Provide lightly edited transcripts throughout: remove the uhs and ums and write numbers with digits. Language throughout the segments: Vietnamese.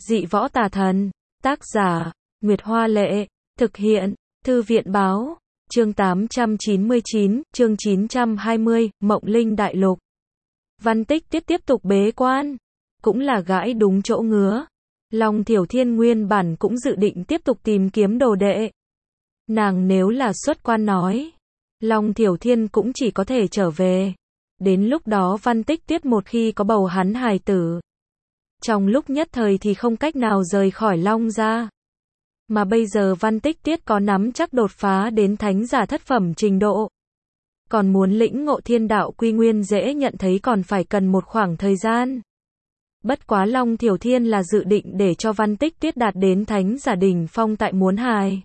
Dị võ tà thần. Tác giả, Nguyệt Hoa Lệ. Thực hiện, Thư viện Báo. Chương 899, chương 920, Mộng Linh Đại Lục. Văn Tích tiếp tục bế quan. Cũng là gãi đúng chỗ ngứa. Long Thiểu Thiên nguyên bản cũng dự định tiếp tục tìm kiếm đồ đệ. Nàng nếu là xuất quan nói, Long Thiểu Thiên cũng chỉ có thể trở về. Đến lúc đó Văn Tích Tuyết một khi có bầu hắn hài tử, trong lúc nhất thời thì không cách nào rời khỏi Long gia. Mà bây giờ Văn Tích Tuyết có nắm chắc đột phá đến thánh giả thất phẩm trình độ. Còn muốn lĩnh ngộ thiên đạo quy nguyên dễ nhận thấy còn phải cần một khoảng thời gian. Bất quá Long Thiểu Thiên là dự định để cho Văn Tích Tuyết đạt đến thánh giả đỉnh phong tại muốn hài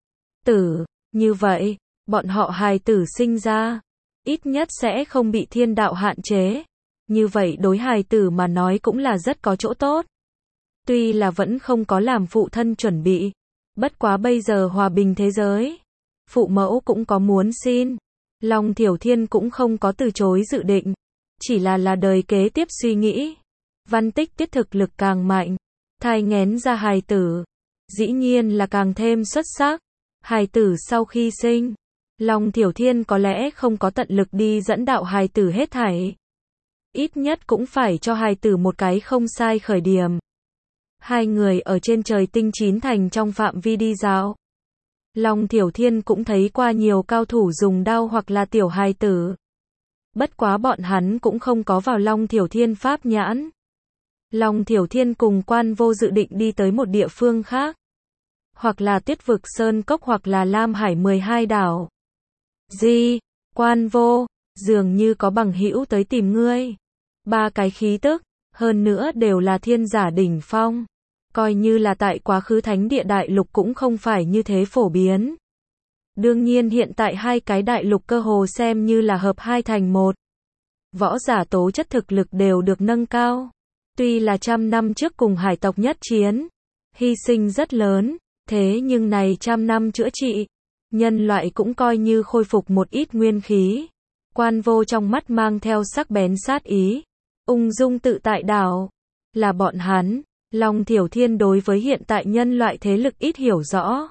tử. Như vậy, bọn họ hài tử sinh ra, ít nhất sẽ không bị thiên đạo hạn chế. Như vậy đối hài tử mà nói cũng là rất có chỗ tốt. Tuy là vẫn không có làm phụ thân chuẩn bị. Bất quá bây giờ hòa bình thế giới, phụ mẫu cũng có muốn xin. Long Thiểu Thiên cũng không có từ chối dự định. Chỉ là đời kế tiếp suy nghĩ. Văn Tích Tuyết thực lực càng mạnh, thai nghén ra hài tử, dĩ nhiên là càng thêm xuất sắc. Hài tử sau khi sinh, Long Thiểu Thiên có lẽ không có tận lực đi dẫn đạo hài tử hết thảy. Ít nhất cũng phải cho hài tử một cái không sai khởi điểm. Hai người ở trên trời tinh chín thành trong phạm vi đi dạo. Long Thiểu Thiên cũng thấy qua nhiều cao thủ dùng đao hoặc là tiểu hài tử. Bất quá bọn hắn cũng không có vào Long Thiểu Thiên pháp nhãn. Long Thiểu Thiên cùng Quan Vô dự định đi tới một địa phương khác. Hoặc là Tuyết Vực Sơn Cốc hoặc là Lam Hải 12 đảo. Gì? Quan Vô, dường như có bằng hữu tới tìm ngươi. Ba cái khí tức, hơn nữa đều là thiên giả đỉnh phong. Coi như là tại quá khứ thánh địa đại lục cũng không phải như thế phổ biến. Đương nhiên hiện tại hai cái đại lục cơ hồ xem như là hợp hai thành một. Võ giả tố chất thực lực đều được nâng cao. Tuy là 100 năm trước cùng hải tộc nhất chiến, hy sinh rất lớn, thế nhưng này 100 năm chữa trị, nhân loại cũng coi như khôi phục một ít nguyên khí. Quan Vô trong mắt mang theo sắc bén sát ý, ung dung tự tại đảo. Là bọn hắn, Long Thiểu Thiên đối với hiện tại nhân loại thế lực ít hiểu rõ.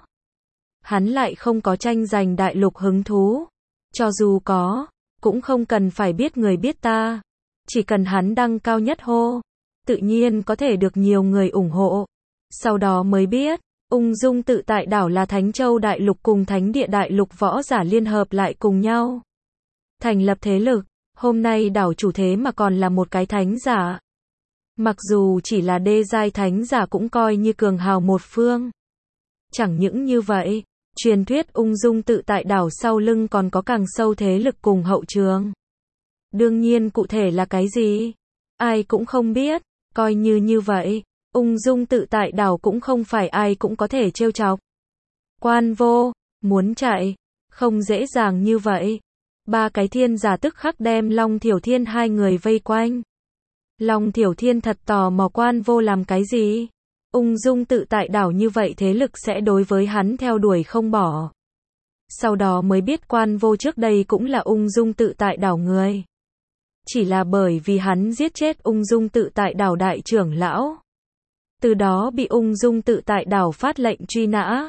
Hắn lại không có tranh giành đại lục hứng thú. Cho dù có, cũng không cần phải biết người biết ta. Chỉ cần hắn đăng cao nhất hô, tự nhiên có thể được nhiều người ủng hộ. Sau đó mới biết, ung dung tự tại đảo là Thánh Châu đại lục cùng Thánh Địa đại lục võ giả liên hợp lại cùng nhau. Thành lập thế lực, hôm nay đảo chủ thế mà còn là một cái thánh giả. Mặc dù chỉ là đê giai thánh giả cũng coi như cường hào một phương. Chẳng những như vậy, truyền thuyết ung dung tự tại đảo sau lưng còn có càng sâu thế lực cùng hậu trường. Đương nhiên cụ thể là cái gì? Ai cũng không biết, coi như vậy, ung dung tự tại đảo cũng không phải ai cũng có thể trêu chọc. Quan Vô, muốn chạy, không dễ dàng như vậy. Ba cái thiên giả tức khắc đem Long Thiểu Thiên hai người vây quanh. Long Thiểu Thiên thật tò mò Quan Vô làm cái gì? Ung dung tự tại đảo như vậy thế lực sẽ đối với hắn theo đuổi không bỏ. Sau đó mới biết Quan Vô trước đây cũng là ung dung tự tại đảo người. Chỉ là bởi vì hắn giết chết ung dung tự tại đảo đại trưởng lão. Từ đó bị ung dung tự tại đảo phát lệnh truy nã.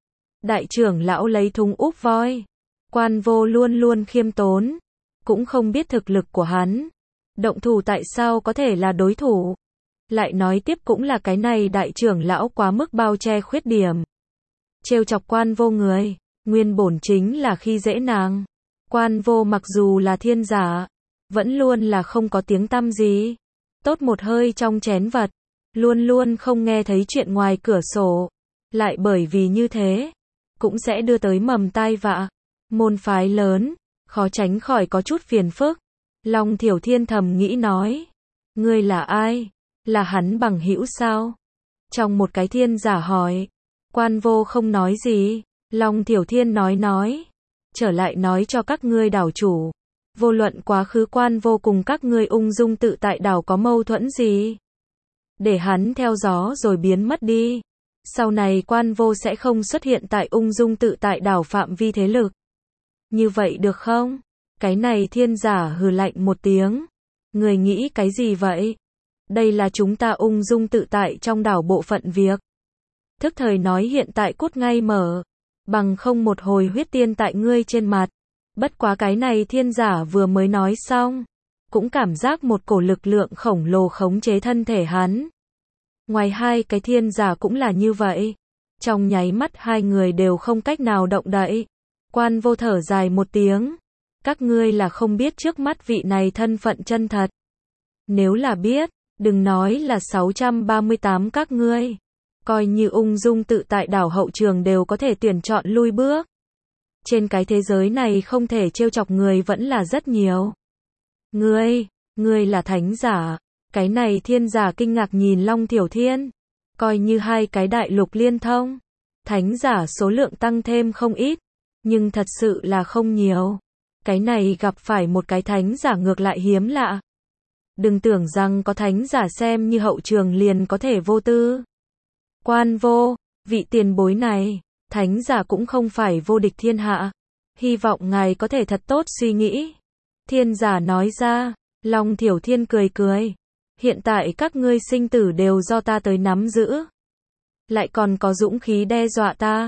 Đại trưởng lão lấy thùng úp voi. Quan Vô luôn luôn khiêm tốn. Cũng không biết thực lực của hắn. Động thủ tại sao có thể là đối thủ. Lại nói tiếp cũng là cái này đại trưởng lão quá mức bao che khuyết điểm. Trêu chọc Quan Vô người, nguyên bổn chính là khi dễ nàng. Quan Vô mặc dù là thiên giả, vẫn luôn là không có tiếng tăm gì. Tốt một hơi trong chén vật, luôn luôn không nghe thấy chuyện ngoài cửa sổ. Lại bởi vì như thế, cũng sẽ đưa tới mầm tai vạ. Môn phái lớn, khó tránh khỏi có chút phiền phức. Long Thiểu Thiên thầm nghĩ nói. Ngươi là ai? Là hắn bằng hữu sao? Trong một cái thiên giả hỏi. Quan Vô không nói gì. Long Thiểu Thiên nói. Trở lại nói cho các ngươi đảo chủ. Vô luận quá khứ Quan Vô cùng các ngươi ung dung tự tại đảo có mâu thuẫn gì. Để hắn theo gió rồi biến mất đi. Sau này Quan Vô sẽ không xuất hiện tại ung dung tự tại đảo phạm vi thế lực. Như vậy được không? Cái này thiên giả hừ lạnh một tiếng. Người nghĩ cái gì vậy? Đây là chúng ta ung dung tự tại trong đảo bộ phận việc. Thức thời nói hiện tại cút ngay mở. Bằng không một hồi huyết tiên tại ngươi trên mặt. Bất quá cái này thiên giả vừa mới nói xong. Cũng cảm giác một cổ lực lượng khổng lồ khống chế thân thể hắn. Ngoài hai cái thiên giả cũng là như vậy. Trong nháy mắt hai người đều không cách nào động đậy. Quan Vô thở dài một tiếng. Các ngươi là không biết trước mắt vị này thân phận chân thật. Nếu là biết, đừng nói là 638 các ngươi. Coi như ung dung tự tại đảo hậu trường đều có thể tuyển chọn lui bước. Trên cái thế giới này không thể trêu chọc người vẫn là rất nhiều. Ngươi là thánh giả. Cái này thiên giả kinh ngạc nhìn Long Tiểu Thiên. Coi như hai cái đại lục liên thông. Thánh giả số lượng tăng thêm không ít. Nhưng thật sự là không nhiều. Cái này gặp phải một cái thánh giả ngược lại hiếm lạ. Đừng tưởng rằng có thánh giả xem như hậu trường liền có thể vô tư. Quan Vô, vị tiền bối này, thánh giả cũng không phải vô địch thiên hạ. Hy vọng ngài có thể thật tốt suy nghĩ. Thiên giả nói ra, Long Tiểu Thiên cười cười. Hiện tại các ngươi sinh tử đều do ta tới nắm giữ. Lại còn có dũng khí đe dọa ta.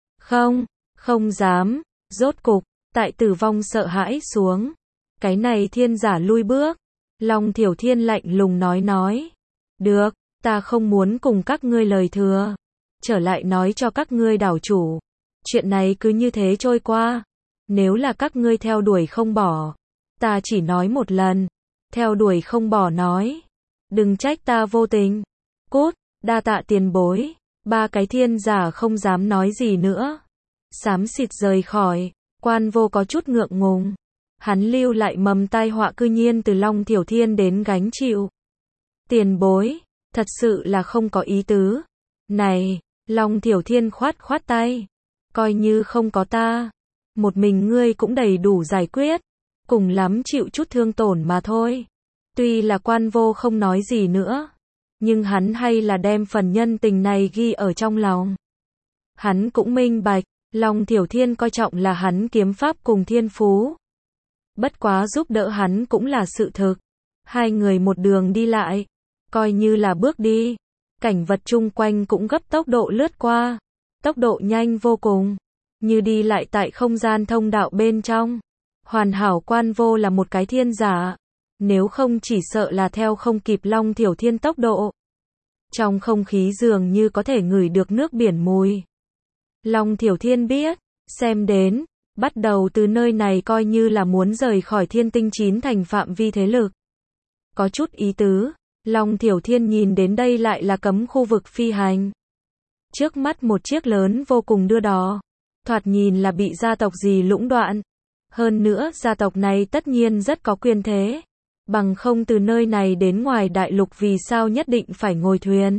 Không dám, rốt cục, tại tử vong sợ hãi xuống. Cái này thiên giả lui bước. Long Tiểu Thiên lạnh lùng nói. Được, ta không muốn cùng các ngươi lời thừa. Trở lại nói cho các ngươi đảo chủ. Chuyện này cứ như thế trôi qua. Nếu là các ngươi theo đuổi không bỏ. Ta chỉ nói một lần. Theo đuổi không bỏ nói. Đừng trách ta vô tình. Cút, đa tạ tiền bối. Ba cái thiên giả không dám nói gì nữa. Xám xịt rời khỏi. Quan Vô có chút ngượng ngùng. Hắn lưu lại mầm tai họa cư nhiên từ Long Tiểu Thiên đến gánh chịu. Tiền bối, thật sự là không có ý tứ. Này, Long Tiểu Thiên khoát tay. Coi như không có ta. Một mình ngươi cũng đầy đủ giải quyết. Cùng lắm chịu chút thương tổn mà thôi. Tuy là Quan Vô không nói gì nữa. Nhưng hắn hay là đem phần nhân tình này ghi ở trong lòng. Hắn cũng minh bạch. Long Tiểu Thiên coi trọng là hắn kiếm pháp cùng thiên phú. Bất quá giúp đỡ hắn cũng là sự thực. Hai người một đường đi lại. Coi như là bước đi. Cảnh vật chung quanh cũng gấp tốc độ lướt qua. Tốc độ nhanh vô cùng. Như đi lại tại không gian thông đạo bên trong. Hoàn hảo. Quan Vô là một cái thiên giả. Nếu không chỉ sợ là theo không kịp Long Tiểu Thiên tốc độ. Trong không khí dường như có thể ngửi được nước biển mùi. Long Tiểu Thiên biết, xem đến, bắt đầu từ nơi này coi như là muốn rời khỏi Thiên Tinh 9 thành phạm vi thế lực. Có chút ý tứ, Long Tiểu Thiên nhìn đến đây lại là cấm khu vực phi hành. Trước mắt một chiếc lớn vô cùng đưa đò, thoạt nhìn là bị gia tộc gì lũng đoạn. Hơn nữa gia tộc này tất nhiên rất có quyền thế. Bằng không từ nơi này đến ngoài đại lục vì sao nhất định phải ngồi thuyền.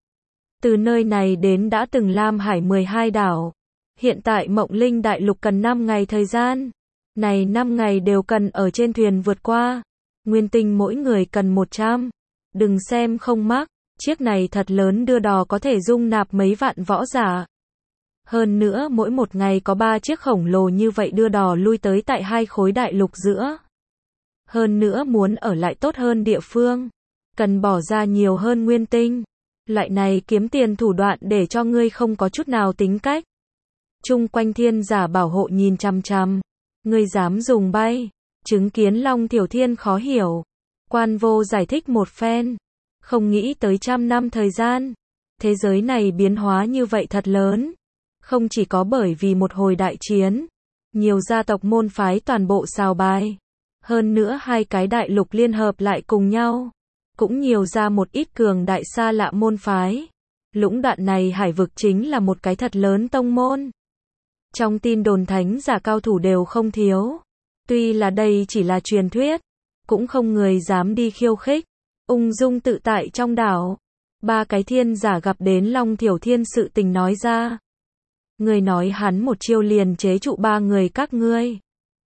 Từ nơi này đến đã từng Lam Hải 12 đảo. Hiện tại Mộng Linh đại lục cần 5 ngày thời gian. Này 5 ngày đều cần ở trên thuyền vượt qua. Nguyên tinh mỗi người cần 100. Đừng xem không mắc, chiếc này thật lớn đưa đò có thể dung nạp mấy vạn võ giả. Hơn nữa mỗi một ngày có 3 chiếc khổng lồ như vậy đưa đò lui tới tại hai khối đại lục giữa. Hơn nữa muốn ở lại tốt hơn địa phương. Cần bỏ ra nhiều hơn nguyên tinh. Loại này kiếm tiền thủ đoạn để cho ngươi không có chút nào tính cách. Chung quanh thiên giả bảo hộ nhìn chằm chằm. Ngươi dám dùng bay. Chứng kiến Long Tiểu Thiên khó hiểu. Quan Vô giải thích một phen. Không nghĩ tới 100 năm thời gian. Thế giới này biến hóa như vậy thật lớn. Không chỉ có bởi vì một hồi đại chiến. Nhiều gia tộc môn phái toàn bộ xào bài. Hơn nữa hai cái đại lục liên hợp lại cùng nhau. Cũng nhiều ra một ít cường đại xa lạ môn phái. Lũng đoạn này hải vực chính là một cái thật lớn tông môn. Trong tin đồn thánh giả cao thủ đều không thiếu. Tuy là đây chỉ là truyền thuyết. Cũng không người dám đi khiêu khích. Ung dung tự tại trong đảo. Ba cái thiên giả gặp đến Long Tiểu Thiên sự tình nói ra. Người nói hắn một chiêu liền chế trụ 3 người các ngươi.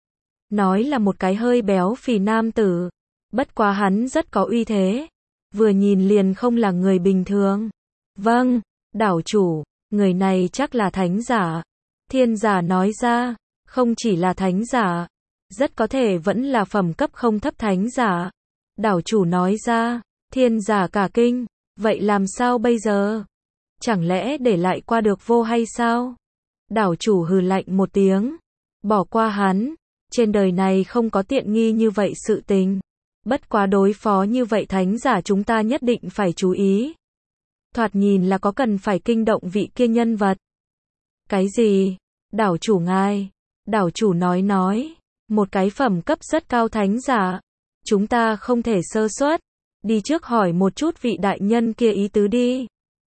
Nói là một cái hơi béo phì nam tử. Bất quá hắn rất có uy thế. Vừa nhìn liền không là người bình thường. Vâng, đảo chủ, người này chắc là thánh giả. Thiên giả nói ra, không chỉ là thánh giả. Rất có thể vẫn là phẩm cấp không thấp thánh giả. Đảo chủ nói ra, Thiên giả cả kinh, vậy làm sao bây giờ? Chẳng lẽ để lại qua được vô hay sao? Đảo chủ hừ lạnh một tiếng, bỏ qua hắn, trên đời này không có tiện nghi như vậy sự tình. Bất quá đối phó như vậy thánh giả chúng ta nhất định phải chú ý. Thoạt nhìn là có cần phải kinh động vị kia nhân vật. Cái gì? Đảo chủ ngài. Đảo chủ nói, một cái phẩm cấp rất cao thánh giả. Chúng ta không thể sơ suất. Đi trước hỏi một chút vị đại nhân kia ý tứ đi.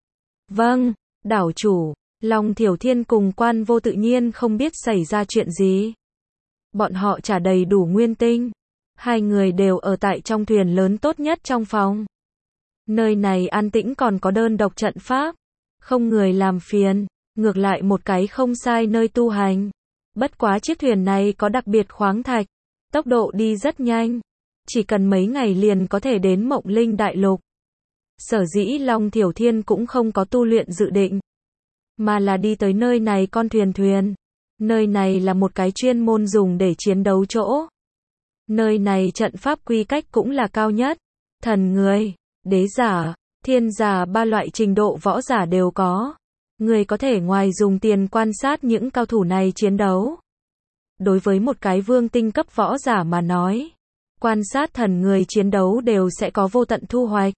Vâng, đảo chủ. Long Thiểu Thiên cùng Quan Vô tự nhiên không biết xảy ra chuyện gì. Bọn họ trả đầy đủ nguyên tinh. Hai người đều ở tại trong thuyền lớn tốt nhất trong phòng. Nơi này an tĩnh còn có đơn độc trận pháp. Không người làm phiền. Ngược lại một cái không sai nơi tu hành. Bất quá chiếc thuyền này có đặc biệt khoáng thạch. Tốc độ đi rất nhanh. Chỉ cần mấy ngày liền có thể đến Mộng Linh Đại Lục. Sở dĩ Long Thiểu Thiên cũng không có tu luyện dự định. Mà là đi tới nơi này con thuyền. Nơi này là một cái chuyên môn dùng để chiến đấu chỗ. Nơi này trận pháp quy cách cũng là cao nhất. Thần người, đế giả, thiên giả ba loại trình độ võ giả đều có. Người có thể ngoài dùng tiền quan sát những cao thủ này chiến đấu. Đối với một cái vương tinh cấp võ giả mà nói, quan sát thần người chiến đấu đều sẽ có vô tận thu hoạch.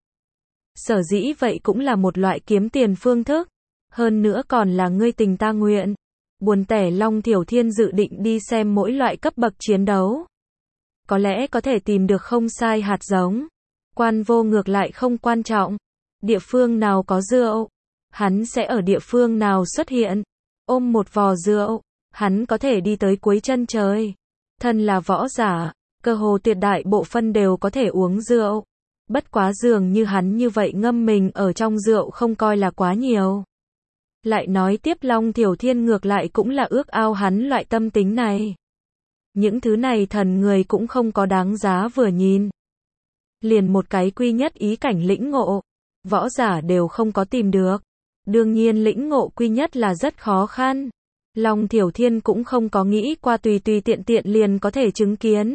Sở dĩ vậy cũng là một loại kiếm tiền phương thức. Hơn nữa còn là ngươi tình ta nguyện. Buồn tẻ Long Thiểu Thiên dự định đi xem mỗi loại cấp bậc chiến đấu. Có lẽ có thể tìm được không sai hạt giống. Quan Vô ngược lại không quan trọng. Địa phương nào có rượu, hắn sẽ ở địa phương nào xuất hiện. Ôm một vò rượu, hắn có thể đi tới cuối chân trời. Thân là võ giả, cơ hồ tuyệt đại bộ phân đều có thể uống rượu. Bất quá dường như hắn như vậy ngâm mình ở trong rượu không coi là quá nhiều. Lại nói tiếp Long Thiểu Thiên ngược lại cũng là ước ao hắn loại tâm tính này. Những thứ này thần người cũng không có đáng giá vừa nhìn. Liền một cái quy nhất ý cảnh lĩnh ngộ, võ giả đều không có tìm được. Đương nhiên lĩnh ngộ quy nhất là rất khó khăn. Long Thiểu Thiên cũng không có nghĩ qua tùy tiện liền có thể chứng kiến.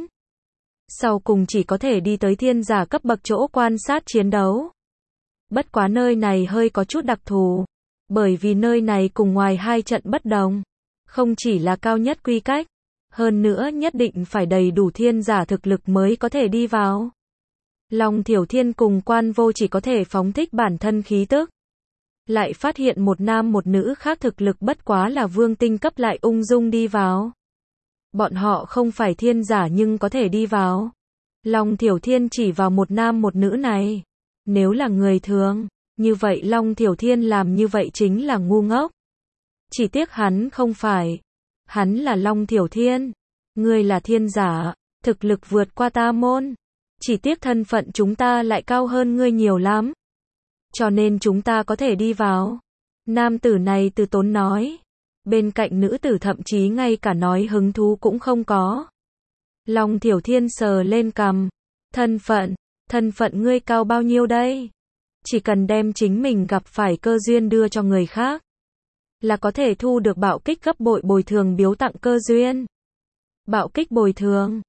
Sau cùng chỉ có thể đi tới thiên giả cấp bậc chỗ quan sát chiến đấu. Bất quá nơi này hơi có chút đặc thù. Bởi vì nơi này cùng ngoài hai trận bất đồng. Không chỉ là cao nhất quy cách. Hơn nữa nhất định phải đầy đủ thiên giả thực lực mới có thể đi vào. Long Thiểu Thiên cùng Quan Vô chỉ có thể phóng thích bản thân khí tức. Lại phát hiện một nam một nữ khác thực lực bất quá là vương tinh cấp lại ung dung đi vào. Bọn họ không phải thiên giả nhưng có thể đi vào. Long Thiểu Thiên chỉ vào một nam một nữ này. Nếu là người thường, như vậy Long Thiểu Thiên làm như vậy chính là ngu ngốc. Chỉ tiếc hắn không phải. Hắn là Long Thiểu Thiên. Ngươi là thiên giả, thực lực vượt qua ta môn. Chỉ tiếc thân phận chúng ta lại cao hơn ngươi nhiều lắm. Cho nên chúng ta có thể đi vào. Nam tử này từ tốn nói. Bên cạnh nữ tử thậm chí ngay cả nói hứng thú cũng không có. Long Thiểu Thiên sờ lên cằm. Thân phận ngươi cao bao nhiêu đây? Chỉ cần đem chính mình gặp phải cơ duyên đưa cho người khác, là có thể thu được bạo kích gấp bội bồi thường biếu tặng cơ duyên. Bạo kích bồi thường,